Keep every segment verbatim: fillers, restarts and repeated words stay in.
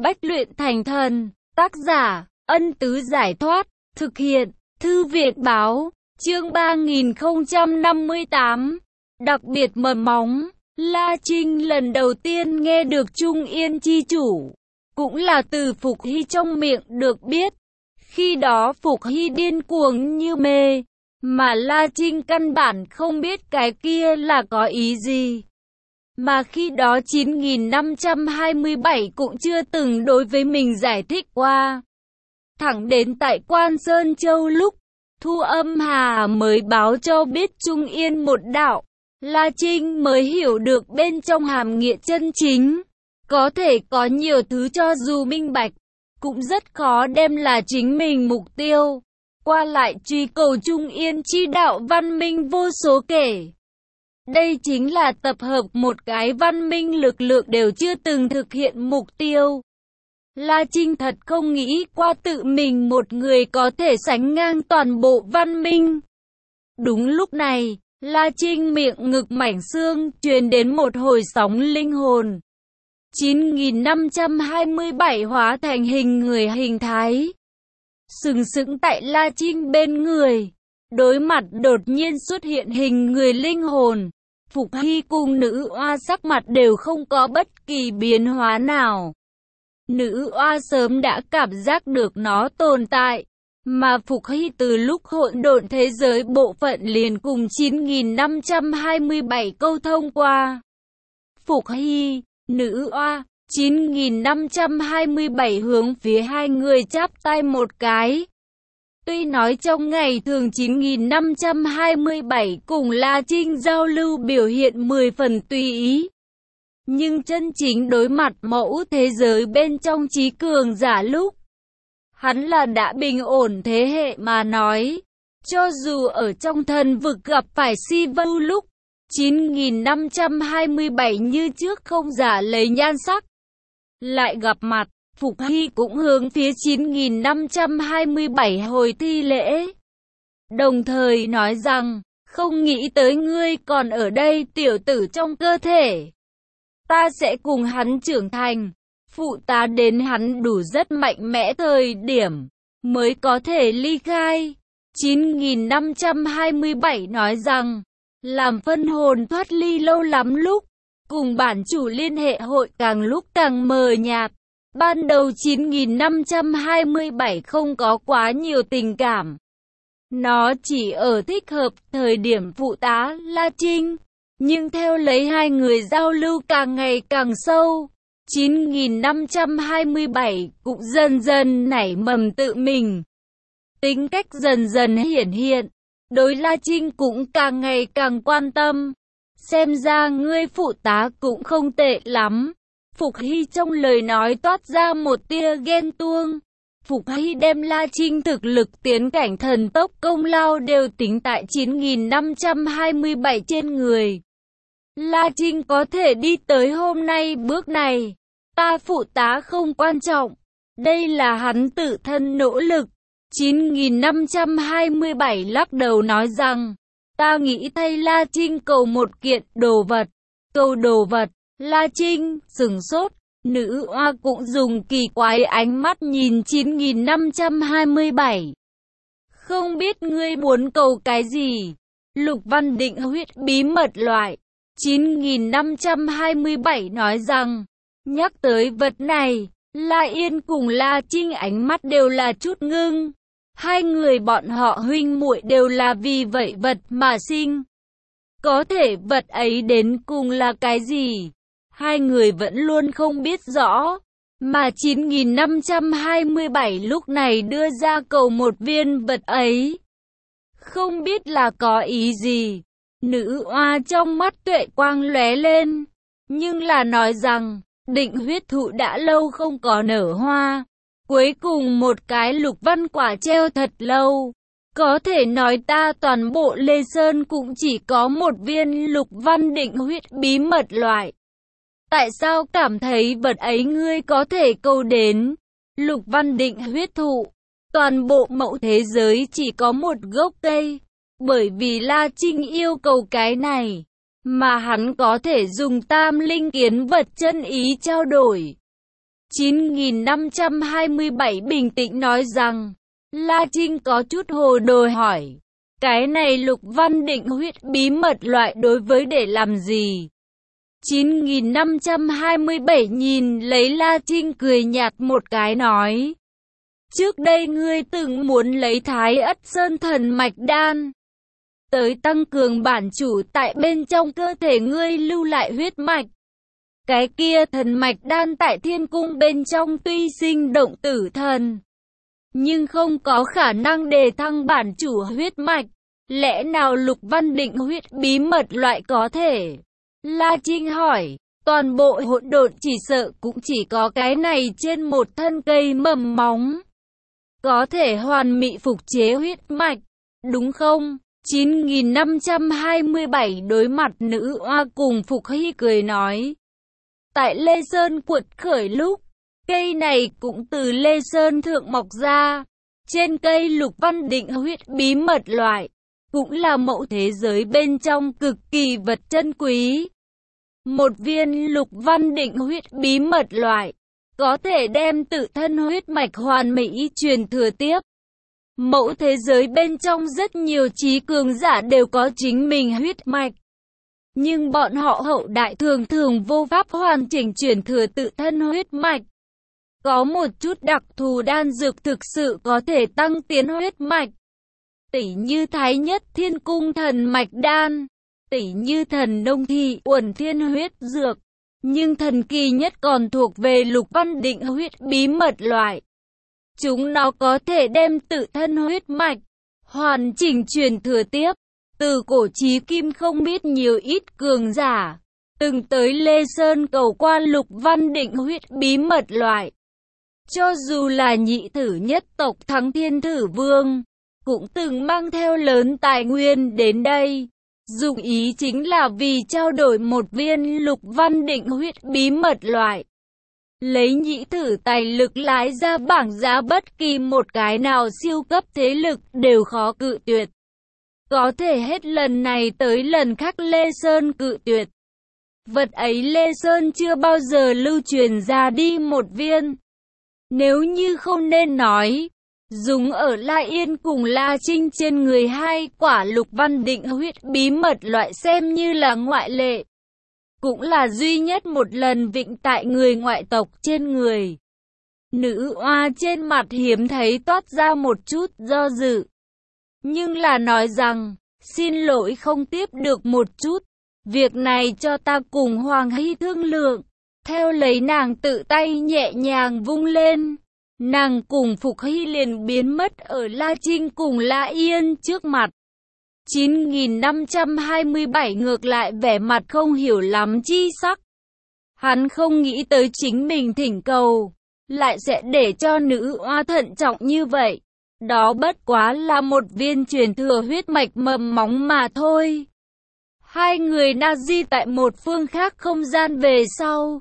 Bách luyện thành thần. Tác giả, Ân Tứ Giải Thoát. Thực hiện, Thư Việt Báo. Chương ba nghìn không trăm năm mươi tám. Đặc biệt mầm móng. La Trinh lần đầu tiên nghe được Trung Yên chi chủ, cũng là từ Phục Hy trong miệng được biết. Khi đó Phục Hy điên cuồng như mê, mà La Trinh căn bản không biết cái kia là có ý gì. Mà khi đó chín nghìn năm trăm hai mươi bảy cũng chưa từng đối với mình giải thích qua. Thẳng đến tại Quan Sơn Châu lúc Thu Âm Hà mới báo cho biết Trung Yên một đạo, La Trinh mới hiểu được bên trong hàm nghĩa chân chính. Có thể có nhiều thứ cho dù minh bạch, cũng rất khó đem là chính mình mục tiêu. Qua lại truy cầu Trung Yên chi đạo văn minh vô số kể. Đây chính là tập hợp một cái văn minh lực lượng đều chưa từng thực hiện mục tiêu. La Trinh thật không nghĩ qua tự mình một người có thể sánh ngang toàn bộ văn minh. Đúng lúc này, La Trinh miệng ngực mảnh xương truyền đến một hồi sóng linh hồn. chín nghìn năm trăm hai mươi bảy hóa thành hình người hình thái, sừng sững tại La Trinh bên người. Đối mặt đột nhiên xuất hiện hình người linh hồn, Phục Hy cùng nữ oa sắc mặt đều không có bất kỳ biến hóa nào. Nữ oa sớm đã cảm giác được nó tồn tại, mà Phục Hy từ lúc hỗn độn thế giới bộ phận liền cùng chín nghìn năm trăm hai mươi bảy câu thông qua. Phục Hy, nữ oa, chín nghìn năm trăm hai mươi bảy hướng phía hai người chắp tay một cái. Tuy nói trong ngày thường chín nghìn năm trăm hai mươi bảy cùng La Trinh giao lưu biểu hiện mười phần tùy ý, nhưng chân chính đối mặt mẫu thế giới bên trong trí cường giả lúc, hắn là đã bình ổn thế hệ mà nói. Cho dù ở trong thần vực gặp phải si vưu lúc, chín nghìn năm trăm hai mươi bảy như trước không giả lấy nhan sắc. Lại gặp mặt, Phục Hy cũng hướng phía chín nghìn năm trăm hai mươi bảy hồi thi lễ. Đồng thời nói rằng, không nghĩ tới ngươi còn ở đây tiểu tử trong cơ thể. Ta sẽ cùng hắn trưởng thành, phụ tá đến hắn đủ rất mạnh mẽ thời điểm, mới có thể ly khai. chín nghìn năm trăm hai mươi bảy nói rằng, làm phân hồn thoát ly lâu lắm lúc, cùng bản chủ liên hệ hội càng lúc càng mờ nhạt. Ban đầu chín nghìn năm trăm hai mươi bảy không có quá nhiều tình cảm. Nó chỉ ở thích hợp thời điểm phụ tá La Trinh. Nhưng theo lấy hai người giao lưu càng ngày càng sâu, chín nghìn năm trăm hai mươi bảy cũng dần dần nảy mầm tự mình. Tính cách dần dần hiển hiện, đối La Trinh cũng càng ngày càng quan tâm. Xem ra ngươi phụ tá cũng không tệ lắm. Phục Hy trong lời nói toát ra một tia ghen tuông. Phục Hy đem La Trinh thực lực tiến cảnh thần tốc công lao đều tính tại chín nghìn năm trăm hai mươi bảy trên người. La Trinh có thể đi tới hôm nay bước này, ta phụ tá không quan trọng. Đây là hắn tự thân nỗ lực. chín nghìn năm trăm hai mươi bảy lắc đầu nói rằng, ta nghĩ thay La Trinh cầu một kiện đồ vật. Cầu đồ vật. La Trinh sửng sốt, nữ oa cũng dùng kỳ quái ánh mắt nhìn chín nghìn năm trăm hai mươi bảy. Không biết ngươi muốn cầu cái gì? Lục Văn Định huyết bí mật loại. chín nghìn năm trăm hai mươi bảy nói rằng, nhắc tới vật này, La Yên cùng La Trinh ánh mắt đều là chút ngưng. Hai người bọn họ huynh muội đều là vì vậy vật mà sinh. Có thể vật ấy đến cùng là cái gì? Hai người vẫn luôn không biết rõ, mà chín nghìn năm trăm hai mươi bảy lúc này đưa ra cầu một viên vật ấy. Không biết là có ý gì, nữ oa trong mắt tuệ quang lóe lên, nhưng là nói rằng, định huyết thụ đã lâu không có nở hoa, cuối cùng một cái lục văn quả treo thật lâu. Có thể nói ta toàn bộ Lê Sơn cũng chỉ có một viên lục văn định huyết bí mật loại. Tại sao cảm thấy vật ấy ngươi có thể câu đến? Lục văn định huyết thụ, toàn bộ mẫu thế giới chỉ có một gốc cây. Bởi vì La Trinh yêu cầu cái này, mà hắn có thể dùng tam linh kiến vật chân ý trao đổi. chín nghìn năm trăm hai mươi bảy bình tĩnh nói rằng, La Trinh có chút hồ đồ hỏi, cái này Lục Văn Định huyết bí mật loại đối với để làm gì? chín nghìn năm trăm hai mươi bảy nhìn lấy La Trinh cười nhạt một cái nói, trước đây ngươi từng muốn lấy Thái Ất Sơn thần mạch đan tới tăng cường bản chủ tại bên trong cơ thể ngươi lưu lại huyết mạch. Cái kia thần mạch đan tại thiên cung bên trong tuy sinh động tử thần, nhưng không có khả năng đề thăng bản chủ huyết mạch. Lẽ nào Lục Văn Định huyết bí mật loại có thể? La Trinh hỏi, toàn bộ hỗn độn chỉ sợ cũng chỉ có cái này trên một thân cây mầm móng, có thể hoàn mỹ phục chế huyết mạch, đúng không? chín nghìn năm trăm hai mươi bảy đối mặt nữ oa cùng Phục Hy cười nói, tại Lê Sơn quật khởi lúc, cây này cũng từ Lê Sơn thượng mọc ra, trên cây Lục Văn Định huyết bí mật loại, cũng là mẫu thế giới bên trong cực kỳ vật chân quý. Một viên Lục Văn Định huyết bí mật loại, có thể đem tự thân huyết mạch hoàn mỹ truyền thừa tiếp. Mẫu thế giới bên trong rất nhiều trí cường giả đều có chính mình huyết mạch, nhưng bọn họ hậu đại thường thường vô pháp hoàn chỉnh truyền thừa tự thân huyết mạch. Có một chút đặc thù đan dược thực sự có thể tăng tiến huyết mạch, tỉ như Thái Nhất Thiên Cung thần mạch đan, tỉ như thần nông thị uẩn thiên huyết dược, nhưng thần kỳ nhất còn thuộc về Lục Văn Định huyết bí mật loại. Chúng nó có thể đem tự thân huyết mạch hoàn chỉnh truyền thừa tiếp. Từ cổ chí kim không biết nhiều ít cường giả từng tới Lê Sơn cầu qua Lục Văn Định huyết bí mật loại. Cho dù là nhị thử nhất tộc Thắng Thiên Thử Vương cũng từng mang theo lớn tài nguyên đến đây, dụng ý chính là vì trao đổi một viên Lục Văn Định huyết bí mật loại. Lấy nhị thử tài lực lái ra bảng giá, bất kỳ một cái nào siêu cấp thế lực đều khó cự tuyệt. Có thể hết lần này tới lần khác Lê Sơn cự tuyệt. Vật ấy Lê Sơn chưa bao giờ lưu truyền ra đi một viên. Nếu như không nên nói, dùng ở La Yên cùng La Trinh trên người hai quả Lục Văn Định huyết bí mật loại xem như là ngoại lệ. Cũng là duy nhất một lần vịnh tại người ngoại tộc trên người. Nữ oa trên mặt hiếm thấy toát ra một chút do dự, nhưng là nói rằng, xin lỗi không tiếp được một chút, việc này cho ta cùng Hoàng Hy thương lượng. Theo lấy nàng tự tay nhẹ nhàng vung lên, nàng cùng Phục Hy liền biến mất ở La Trinh cùng La Yên trước mặt. chín nghìn năm trăm hai mươi bảy ngược lại vẻ mặt không hiểu lắm chi sắc. Hắn không nghĩ tới chính mình thỉnh cầu lại sẽ để cho nữ oa thận trọng như vậy. Đó bất quá là một viên truyền thừa huyết mạch mầm móng mà thôi. Hai người na di tại một phương khác không gian về sau.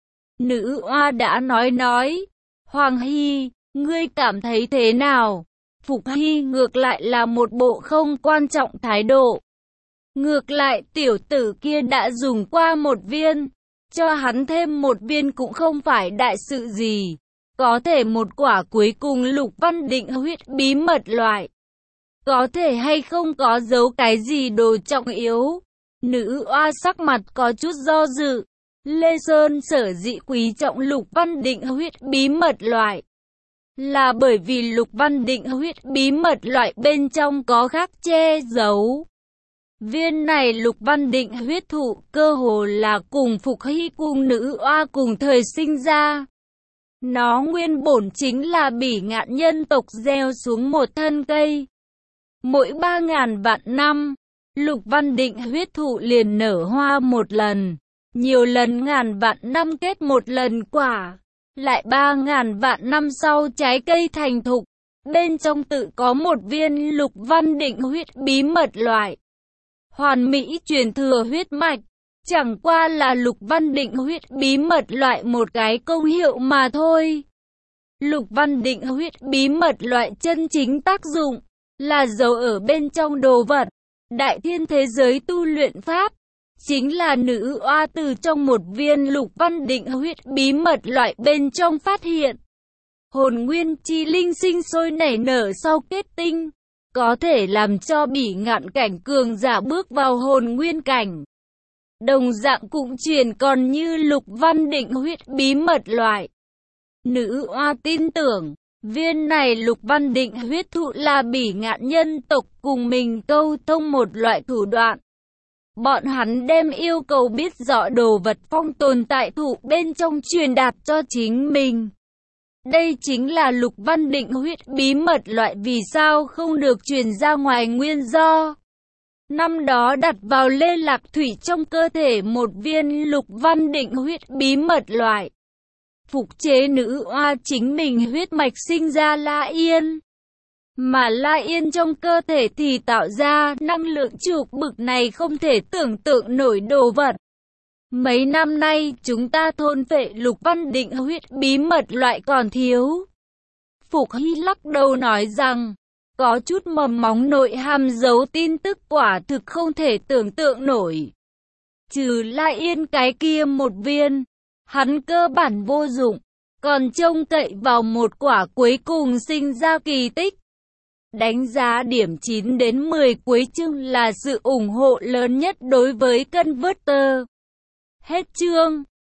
Nữ oa đã nói nói, Hoàng Hy, ngươi cảm thấy thế nào? Phục Hy ngược lại là một bộ không quan trọng thái độ. Ngược lại tiểu tử kia đã dùng qua một viên, cho hắn thêm một viên cũng không phải đại sự gì. Có thể một quả cuối cùng Lục Văn Định huyết bí mật loại, có thể hay không có giấu cái gì đồ trọng yếu. Nữ oa sắc mặt có chút do dự. Lê Sơn sở dĩ quý trọng Lục Văn Định huyết bí mật loại, là bởi vì Lục Văn Định huyết bí mật loại bên trong có khắc che giấu. Viên này Lục Văn Định huyết thụ cơ hồ là cùng Phục Hy cùng nữ oa cùng thời sinh ra. Nó nguyên bổn chính là bỉ ngạn nhân tộc gieo xuống một thân cây. Mỗi ba ngàn vạn năm, Lục Văn Định huyết thụ liền nở hoa một lần, nhiều lần ngàn vạn năm kết một lần quả, lại ba ngàn vạn năm sau trái cây thành thục, bên trong tự có một viên Lục Văn Định huyết bí mật loại. Hoàn mỹ truyền thừa huyết mạch, chẳng qua là Lục Văn Định huyết bí mật loại một cái công hiệu mà thôi. Lục Văn Định huyết bí mật loại chân chính tác dụng là giấu ở bên trong đồ vật, đại thiên thế giới tu luyện pháp. chính là nữ oa từ trong một viên lục văn định huyết bí mật loại bên trong phát hiện. Hồn nguyên chi linh sinh sôi nảy nở sau kết tinh, có thể làm cho bỉ ngạn cảnh cường giả bước vào hồn nguyên cảnh. Đồng dạng cũng truyền còn như lục văn định huyết bí mật loại. Nữ oa tin tưởng, viên này lục văn định huyết thụ là bỉ ngạn nhân tộc cùng mình câu thông một loại thủ đoạn. Bọn hắn đem yêu cầu biết rõ đồ vật phong tồn tại thụ bên trong truyền đạt cho chính mình. Đây chính là lục văn định huyết bí mật loại vì sao không được truyền ra ngoài nguyên do. Năm đó đặt vào Lê Lạc Thủy trong cơ thể một viên lục văn định huyết bí mật loại. Phục chế nữ oa chính mình huyết mạch sinh ra La Yên. Mà La Yên trong cơ thể thì tạo ra năng lượng trục bực này không thể tưởng tượng nổi đồ vật. Mấy năm nay chúng ta thôn phệ lục văn định huyết bí mật loại còn thiếu. Phục Hy lắc đầu nói rằng, có chút mầm móng nội hàm giấu tin tức quả thực không thể tưởng tượng nổi. Trừ La Yên cái kia một viên, hắn cơ bản vô dụng, còn trông cậy vào một quả cuối cùng sinh ra kỳ tích. Đánh giá điểm chín đến mười cuối chương là sự ủng hộ lớn nhất đối với Converter. Hết chương.